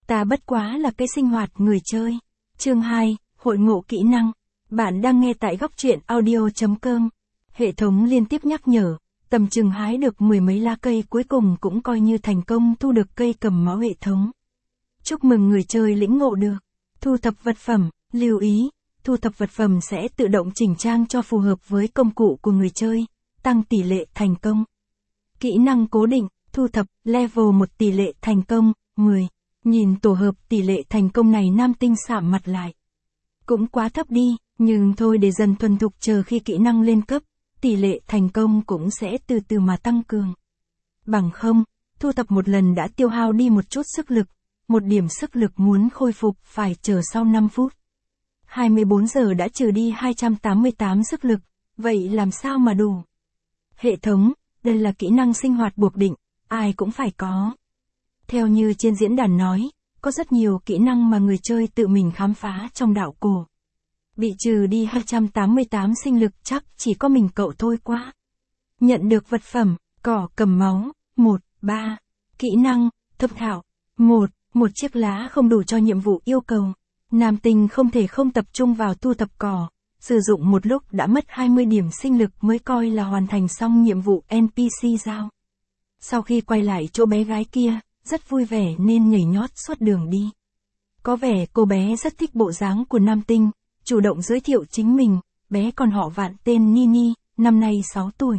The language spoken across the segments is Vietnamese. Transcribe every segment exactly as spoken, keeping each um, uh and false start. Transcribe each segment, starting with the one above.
Ta bất quá là cái sinh hoạt người chơi. Chương hai, Hội ngộ kỹ năng. Bạn đang nghe tại góc truyện audio chấm com. Hệ thống liên tiếp nhắc nhở, tầm chừng hái được mười mấy lá cây cuối cùng cũng coi như thành công thu được cây cầm máu hệ thống. Chúc mừng người chơi lĩnh ngộ được. Thu thập vật phẩm, lưu ý, thu thập vật phẩm sẽ tự động chỉnh trang cho phù hợp với công cụ của người chơi, tăng tỷ lệ thành công. Kỹ năng cố định, thu thập, level một tỷ lệ thành công, mười. Nhìn tổ hợp tỷ lệ thành công này nam tinh sạm mặt lại. Cũng quá thấp đi, nhưng thôi để dần thuần thục chờ khi kỹ năng lên cấp, tỷ lệ thành công cũng sẽ từ từ mà tăng cường. Bằng không, thu thập một lần đã tiêu hao đi một chút sức lực, một điểm sức lực muốn khôi phục phải chờ sau năm phút. hai mươi bốn giờ đã trừ đi hai trăm tám mươi tám sức lực, vậy làm sao mà đủ? Hệ thống, đây là kỹ năng sinh hoạt buộc định, ai cũng phải có. Theo như trên diễn đàn nói, có rất nhiều kỹ năng mà người chơi tự mình khám phá trong đạo cổ. Bị trừ đi hai trăm tám mươi tám sinh lực chắc chỉ có mình cậu thôi quá. Nhận được vật phẩm, cỏ cầm máu, một, ba. Kỹ năng, thập thảo, một, một chiếc lá không đủ cho nhiệm vụ yêu cầu. Nam tinh không thể không tập trung vào thu thập cỏ, sử dụng một lúc đã mất hai mươi điểm sinh lực mới coi là hoàn thành xong nhiệm vụ en pê xê giao. Sau khi quay lại chỗ bé gái kia, rất vui vẻ nên nhảy nhót suốt đường đi. Có vẻ cô bé rất thích bộ dáng của nam tinh, chủ động giới thiệu chính mình, bé còn họ Vạn tên Nini, năm nay sáu tuổi.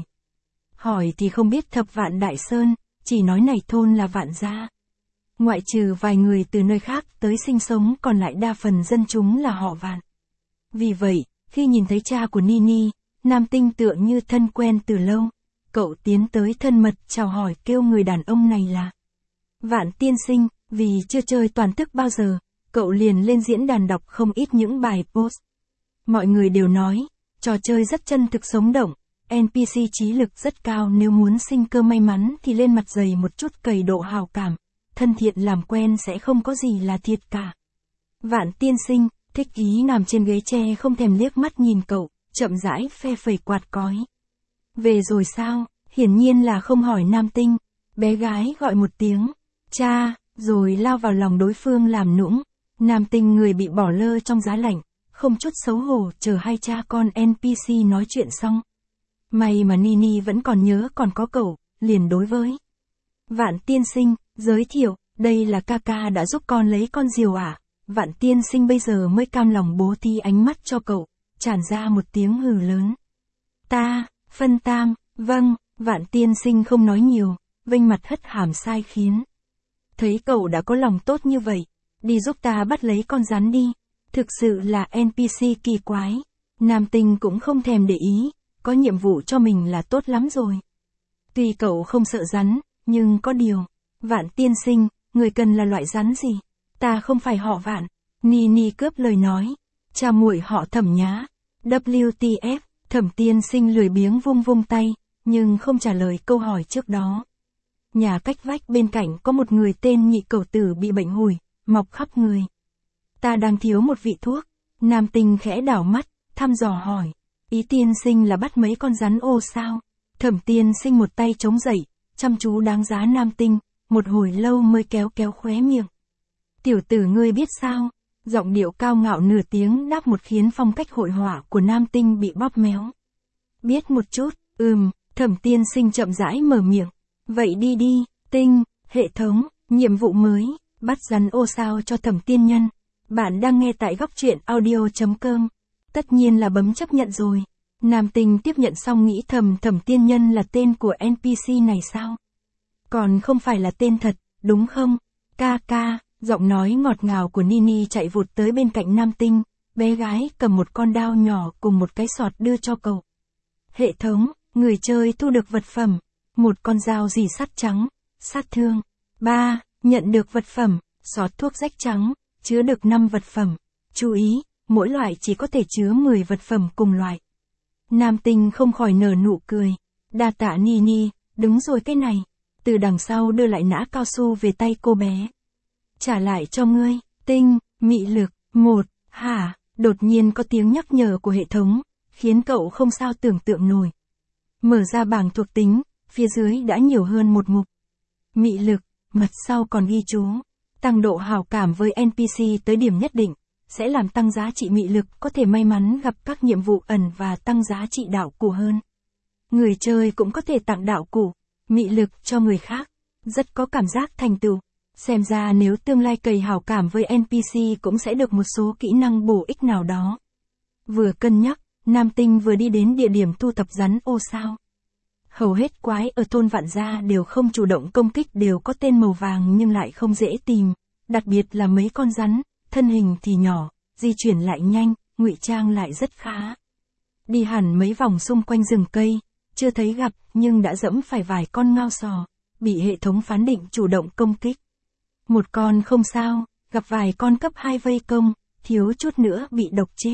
Hỏi thì không biết thập Vạn Đại Sơn, chỉ nói này thôn là Vạn gia. Ngoại trừ vài người từ nơi khác tới sinh sống còn lại đa phần dân chúng là họ Vạn. Vì vậy, khi nhìn thấy cha của Nini, nam tinh tựa như thân quen từ lâu, cậu tiến tới thân mật chào hỏi kêu người đàn ông này là Vạn tiên sinh. Vì chưa chơi toàn thức bao giờ, cậu liền lên diễn đàn đọc không ít những bài post. Mọi người đều nói, trò chơi rất chân thực sống động, en pê xê trí lực rất cao, nếu muốn sinh cơ may mắn thì lên mặt dày một chút cày độ hào cảm, thân thiện làm quen sẽ không có gì là thiệt cả. Vạn tiên sinh, thích ý nằm trên ghế tre không thèm liếc mắt nhìn cậu, chậm rãi phe phẩy quạt cói. Về rồi sao? Hiển nhiên là không hỏi nam tinh. Bé gái gọi một tiếng, cha, rồi lao vào lòng đối phương làm nũng. Nam tinh người bị bỏ lơ trong giá lạnh, không chút xấu hổ chờ hai cha con en pê xê nói chuyện xong. May mà Nini vẫn còn nhớ còn có cậu, liền đối với Vạn tiên sinh, giới thiệu, đây là ca ca đã giúp con lấy con diều ạ. À? Vạn tiên sinh bây giờ mới cam lòng bố thí ánh mắt cho cậu, tràn ra một tiếng hừ lớn. Ta, phân tam, vâng. Vạn tiên sinh không nói nhiều, vênh mặt hất hàm sai khiến. Thấy cậu đã có lòng tốt như vậy, đi giúp ta bắt lấy con rắn đi. Thực sự là en pê xê kỳ quái. Nam tinh cũng không thèm để ý, có nhiệm vụ cho mình là tốt lắm rồi. Tuy cậu không sợ rắn, nhưng có điều. Vạn tiên sinh, người cần là loại rắn gì? Ta không phải họ Vạn. Nini cướp lời nói. Cha muội họ Thẩm nhá. vê kép tê ép, Thẩm tiên sinh lười biếng vung vung tay, nhưng không trả lời câu hỏi trước đó. Nhà cách vách bên cạnh có một người tên Nhị Cẩu Tử bị bệnh hủi, mọc khắp người. Ta đang thiếu một vị thuốc. Nam tinh khẽ đảo mắt, thăm dò hỏi. Ý tiên sinh là bắt mấy con rắn ô sao? Thẩm tiên sinh một tay chống dậy, chăm chú đáng giá nam tinh, một hồi lâu mới kéo kéo khóe miệng. Tiểu tử ngươi biết sao? Giọng điệu cao ngạo nửa tiếng đáp một khiến phong cách hội họa của nam tinh bị bóp méo. Biết một chút, ừm, Thẩm tiên sinh chậm rãi mở miệng. Vậy đi đi, tinh, hệ thống, nhiệm vụ mới, bắt rắn ô sao cho Thẩm tiên nhân. Bạn đang nghe tại góc truyện audio chấm com. Tất nhiên là bấm chấp nhận rồi. Nam tinh tiếp nhận xong nghĩ thầm Thẩm tiên nhân là tên của en pê xê này sao? Còn không phải là tên thật, đúng không? Ca ca, giọng nói ngọt ngào của Nini chạy vụt tới bên cạnh nam tinh. Bé gái cầm một con dao nhỏ cùng một cái sọt đưa cho cậu. Hệ thống, người chơi thu được vật phẩm. Một con dao rỉ sắt trắng, sát thương. ba. Nhận được vật phẩm, sọt thuốc rách trắng, chứa được năm vật phẩm. Chú ý, mỗi loại chỉ có thể chứa mười vật phẩm cùng loại. Nam tinh không khỏi nở nụ cười. Đa tạ Nini, đúng rồi cái này. Từ đằng sau đưa lại nã cao su về tay cô bé. Trả lại cho ngươi, tinh, mị lực, một, hả, đột nhiên có tiếng nhắc nhở của hệ thống, khiến cậu không sao tưởng tượng nổi. Mở ra bảng thuộc tính, phía dưới đã nhiều hơn một mục. Mị lực, mặt sau còn ghi chú. Tăng độ hào cảm với en pê xê tới điểm nhất định, sẽ làm tăng giá trị mị lực, có thể may mắn gặp các nhiệm vụ ẩn và tăng giá trị đạo cụ hơn. Người chơi cũng có thể tặng đạo cụ, mị lực cho người khác, rất có cảm giác thành tựu. Xem ra nếu tương lai cày hào cảm với en pê xê cũng sẽ được một số kỹ năng bổ ích nào đó. Vừa cân nhắc, Nam Tinh vừa đi đến địa điểm thu thập rắn ô sao. Hầu hết quái ở thôn Vạn Gia đều không chủ động công kích, đều có tên màu vàng nhưng lại không dễ tìm, đặc biệt là mấy con rắn, thân hình thì nhỏ, di chuyển lại nhanh, ngụy trang lại rất khá. Đi hẳn mấy vòng xung quanh rừng cây, chưa thấy gặp, nhưng đã dẫm phải vài con ngao sò, bị hệ thống phán định chủ động công kích. Một con không sao, gặp vài con cấp hai vây công, thiếu chút nữa bị độc chết.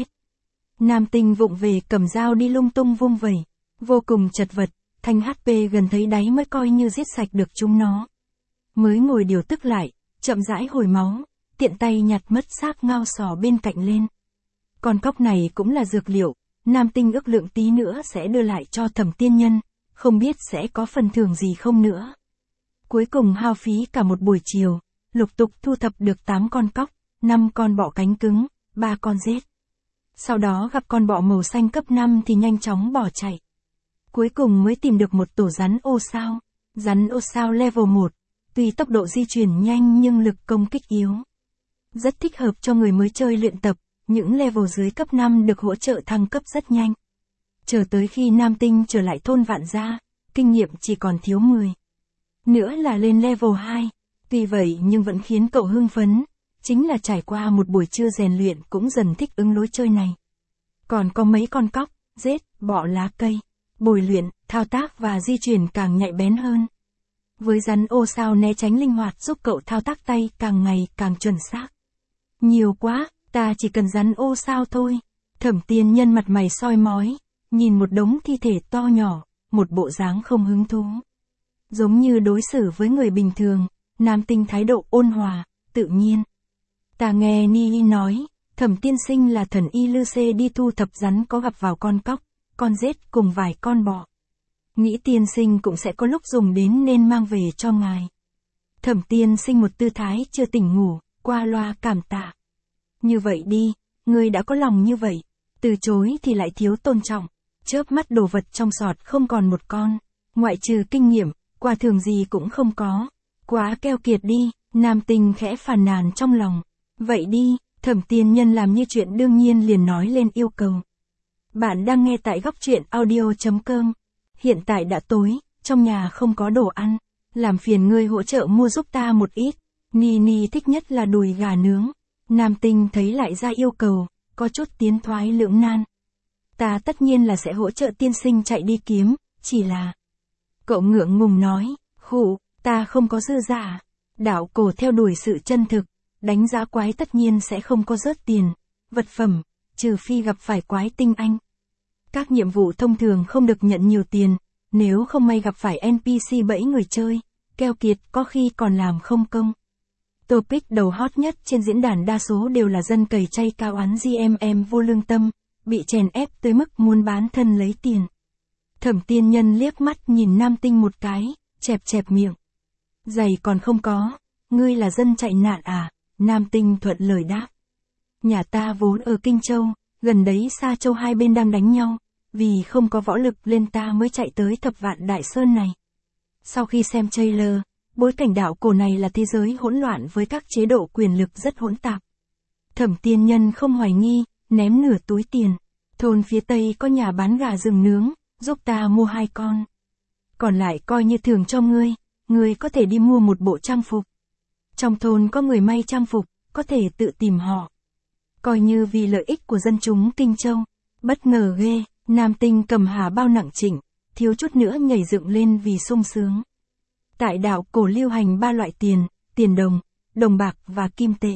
Nam Tinh vụng về cầm dao đi lung tung vung vẩy, vô cùng chật vật, thanh hát pê gần thấy đáy mới coi như giết sạch được chúng nó. Mới ngồi điều tức lại, chậm rãi hồi máu, tiện tay nhặt mất xác ngao sò bên cạnh lên. Con cóc này cũng là dược liệu, Nam Tinh ước lượng tí nữa sẽ đưa lại cho Thẩm Tiên Nhân, không biết sẽ có phần thưởng gì không nữa. Cuối cùng hao phí cả một buổi chiều, lục tục thu thập được tám con cóc, năm con bọ cánh cứng, ba con rết. Sau đó gặp con bọ màu xanh cấp năm thì nhanh chóng bỏ chạy. Cuối cùng mới tìm được một tổ rắn ô sao. Rắn ô sao level một, tuy tốc độ di chuyển nhanh nhưng lực công kích yếu. Rất thích hợp cho người mới chơi luyện tập, những level dưới cấp năm được hỗ trợ thăng cấp rất nhanh. Chờ tới khi Nam Tinh trở lại thôn Vạn Gia, kinh nghiệm chỉ còn thiếu mười. Nữa là lên level hai, tuy vậy nhưng vẫn khiến cậu hưng phấn, chính là trải qua một buổi trưa rèn luyện cũng dần thích ứng lối chơi này. Còn có mấy con cóc, rết, bọ lá cây, bồi luyện, thao tác và di chuyển càng nhạy bén hơn. Với rắn ô sao né tránh linh hoạt giúp cậu thao tác tay càng ngày càng chuẩn xác. Nhiều quá, ta chỉ cần rắn ô sao thôi. Thẩm Tiên Nhân mặt mày soi mói, nhìn một đống thi thể to nhỏ, một bộ dáng không hứng thú. Giống như đối xử với người bình thường, Nam Tinh thái độ ôn hòa, tự nhiên. Ta nghe Ni nói, Thẩm tiên sinh là thần y lư xê đi thu thập rắn có gặp vào con cóc, con rết cùng vài con bọ. Nghĩ tiên sinh cũng sẽ có lúc dùng đến nên mang về cho ngài. Thẩm tiên sinh một tư thái chưa tỉnh ngủ, qua loa cảm tạ. Như vậy đi, ngươi đã có lòng như vậy, từ chối thì lại thiếu tôn trọng, chớp mắt đồ vật trong sọt không còn một con, ngoại trừ kinh nghiệm, quà thường gì cũng không có, quá keo kiệt đi, Nam Tinh khẽ phàn nàn trong lòng. Vậy đi, Thẩm Tiên Nhân làm như chuyện đương nhiên liền nói lên yêu cầu. Bạn đang nghe tại góc truyện audio chấm com. Hiện tại đã tối, trong nhà không có đồ ăn, làm phiền ngươi hỗ trợ mua giúp ta một ít. Ni Ni thích nhất là đùi gà nướng. Nam Tinh thấy lại ra yêu cầu, có chút tiến thoái lưỡng nan. Ta tất nhiên là sẽ hỗ trợ tiên sinh chạy đi kiếm, chỉ là... Cậu ngượng ngùng nói, khụ, ta không có dư giả. Đạo cổ theo đuổi sự chân thực, đánh giá quái tất nhiên sẽ không có rớt tiền, vật phẩm, trừ phi gặp phải quái tinh anh. Các nhiệm vụ thông thường không được nhận nhiều tiền, nếu không may gặp phải en pê xê bẫy người chơi, keo kiệt có khi còn làm không công. Topic đầu hot nhất trên diễn đàn đa số đều là dân cày chay cao oán giê em em vô lương tâm, bị chèn ép tới mức muốn bán thân lấy tiền. Thẩm Tiên Nhân liếc mắt nhìn Nam Tinh một cái, chẹp chẹp miệng. Giày còn không có, ngươi là dân chạy nạn à? Nam Tinh thuận lời đáp. Nhà ta vốn ở Kinh Châu, gần đấy Sa Châu hai bên đang đánh nhau, vì không có võ lực nên ta mới chạy tới Thập Vạn Đại Sơn này. Sau khi xem trailer, bối cảnh đạo cổ này là thế giới hỗn loạn với các chế độ quyền lực rất hỗn tạp. Thẩm Tiên Nhân không hoài nghi, ném nửa túi tiền. Thôn phía Tây có nhà bán gà rừng nướng, giúp ta mua hai con. Còn lại coi như thưởng cho ngươi, ngươi có thể đi mua một bộ trang phục. Trong thôn có người may trang phục, có thể tự tìm họ. Coi như vì lợi ích của dân chúng Kinh Châu. Bất ngờ ghê, Nam Tinh cầm hà bao nặng trĩnh, thiếu chút nữa nhảy dựng lên vì sung sướng. Tại đạo cổ lưu hành ba loại tiền, tiền đồng, đồng bạc và kim tệ.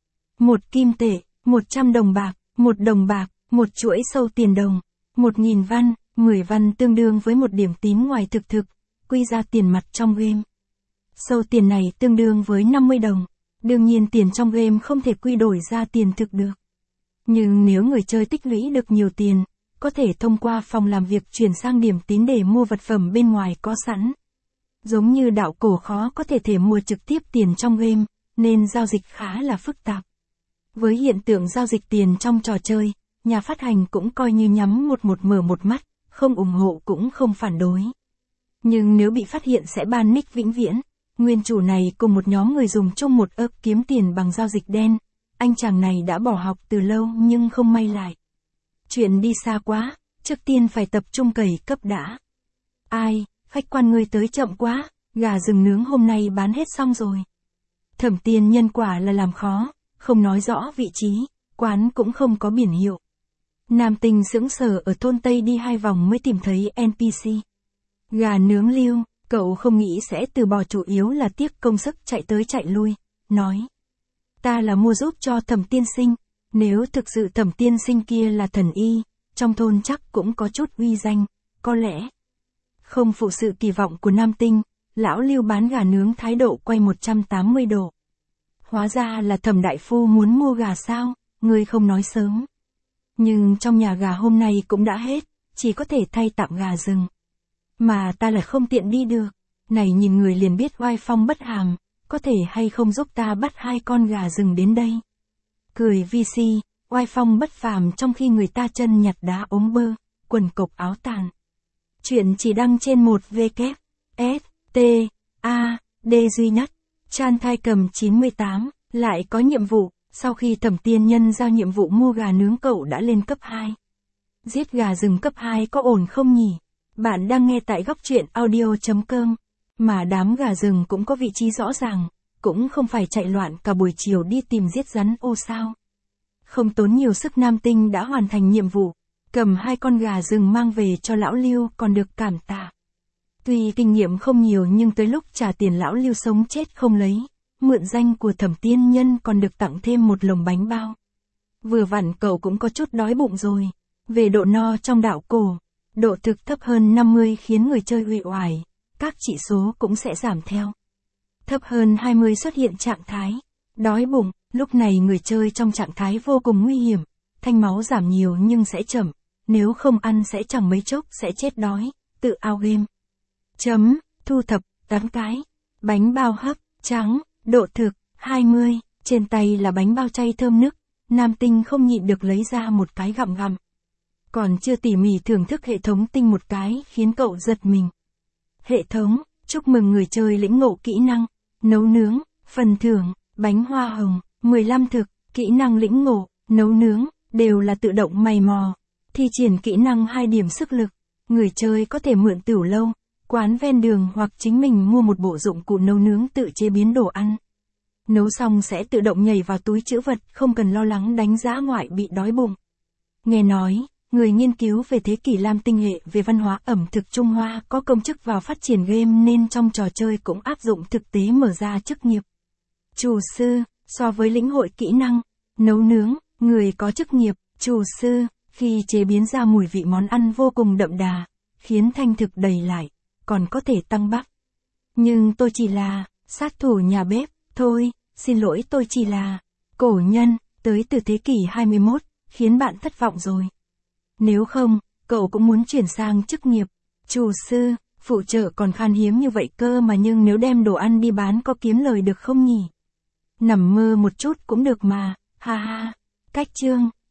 Một kim tệ, một trăm đồng bạc, một đồng bạc, một chuỗi sâu tiền đồng, một nghìn văn, mười văn tương đương với một điểm tín ngoài thực thực, quy ra tiền mặt trong game. Sâu tiền này tương đương với năm mươi đồng, đương nhiên tiền trong game không thể quy đổi ra tiền thực được. Nhưng nếu người chơi tích lũy được nhiều tiền, có thể thông qua phòng làm việc chuyển sang điểm tín để mua vật phẩm bên ngoài có sẵn. Giống như đạo cổ khó có thể thể mua trực tiếp tiền trong game, nên giao dịch khá là phức tạp. Với hiện tượng giao dịch tiền trong trò chơi, nhà phát hành cũng coi như nhắm một một mở một mắt, không ủng hộ cũng không phản đối. Nhưng nếu bị phát hiện sẽ ban nick vĩnh viễn. Nguyên chủ này cùng một nhóm người dùng chung một ớp kiếm tiền bằng giao dịch đen. Anh chàng này đã bỏ học từ lâu nhưng không may lại. Chuyện đi xa quá, trước tiên phải tập trung cày cấp đã. Ai, khách quan ngươi tới chậm quá, gà rừng nướng hôm nay bán hết xong rồi. Thẩm Tiên Nhân quả là làm khó, không nói rõ vị trí, quán cũng không có biển hiệu. Nam Tinh sững sờ ở thôn Tây đi hai vòng mới tìm thấy en pê xê. Gà nướng Lưu, cậu không nghĩ sẽ từ bỏ, chủ yếu là tiếc công sức chạy tới chạy lui, nói. Ta là mua giúp cho Thẩm tiên sinh, nếu thực sự Thẩm tiên sinh kia là thần y, trong thôn chắc cũng có chút uy danh, có lẽ. Không phụ sự kỳ vọng của Nam Tinh, lão Lưu bán gà nướng thái độ quay một trăm tám mươi độ. Hóa ra là Thẩm đại phu muốn mua gà sao, ngươi không nói sớm. Nhưng trong nhà gà hôm nay cũng đã hết, chỉ có thể thay tạm gà rừng. Mà ta là không tiện đi được, này nhìn người liền biết oai phong bất hàm, có thể hay không giúp ta bắt hai con gà rừng đến đây. Cười vi si, oai phong bất phàm trong khi người ta chân nhặt đá ống bơ, quần cộc áo tàn. Chuyện chỉ đăng trên một W S T A D duy nhất. Chan Thai Cầm chín mươi tám, lại có nhiệm vụ, sau khi Thẩm Tiên Nhân giao nhiệm vụ mua gà nướng cậu đã lên cấp hai. Giết gà rừng cấp hai có ổn không nhỉ? Bạn đang nghe tại góc truyện audio chấm com. Mà đám gà rừng cũng có vị trí rõ ràng, cũng không phải chạy loạn cả buổi chiều đi tìm giết rắn ô sao. Không tốn nhiều sức, Nam Tinh đã hoàn thành nhiệm vụ, cầm hai con gà rừng mang về cho lão Lưu còn được cảm tạ. Tuy kinh nghiệm không nhiều nhưng tới lúc trả tiền lão Lưu sống chết không lấy, mượn danh của Thẩm Tiên Nhân còn được tặng thêm một lồng bánh bao. Vừa vặn cậu cũng có chút đói bụng rồi. Về độ no trong đạo cổ, độ thực thấp hơn năm mươi khiến người chơi uể oải, các chỉ số cũng sẽ giảm theo. Thấp hơn hai mươi xuất hiện trạng thái đói bụng, lúc này người chơi trong trạng thái vô cùng nguy hiểm, thanh máu giảm nhiều nhưng sẽ chậm, nếu không ăn sẽ chẳng mấy chốc sẽ chết đói, tự out game. Chấm, thu thập, tám cái, bánh bao hấp, trắng, độ thực, hai mươi, trên tay là bánh bao chay thơm nức, Nam Tinh không nhịn được lấy ra một cái gặm gặm. Còn chưa tỉ mỉ thưởng thức hệ thống tinh một cái khiến cậu giật mình. Hệ thống, chúc mừng người chơi lĩnh ngộ kỹ năng, nấu nướng, phần thưởng, bánh hoa hồng, mười lăm thực, kỹ năng lĩnh ngộ, nấu nướng, đều là tự động mày mò. Thi triển kỹ năng hai điểm sức lực, người chơi có thể mượn tửu lâu, quán ven đường hoặc chính mình mua một bộ dụng cụ nấu nướng tự chế biến đồ ăn. Nấu xong sẽ tự động nhảy vào túi trữ vật, không cần lo lắng đánh giá ngoại bị đói bụng. Nghe nói, người nghiên cứu về thế kỷ Lam tinh hệ về văn hóa ẩm thực Trung Hoa có công chức vào phát triển game nên trong trò chơi cũng áp dụng thực tế mở ra chức nghiệp. Chủ sư, so với lĩnh hội kỹ năng, nấu nướng, người có chức nghiệp, chủ sư, khi chế biến ra mùi vị món ăn vô cùng đậm đà, khiến thanh thực đầy lại, còn có thể tăng bắp. Nhưng tôi chỉ là sát thủ nhà bếp, thôi, xin lỗi tôi chỉ là cổ nhân, tới từ thế kỷ hai mươi mốt, khiến bạn thất vọng rồi. Nếu không, cậu cũng muốn chuyển sang chức nghiệp, chủ sư, phụ trợ còn khan hiếm như vậy cơ mà, nhưng nếu đem đồ ăn đi bán có kiếm lời được không nhỉ? Nằm mơ một chút cũng được mà, ha ha. Cách chương,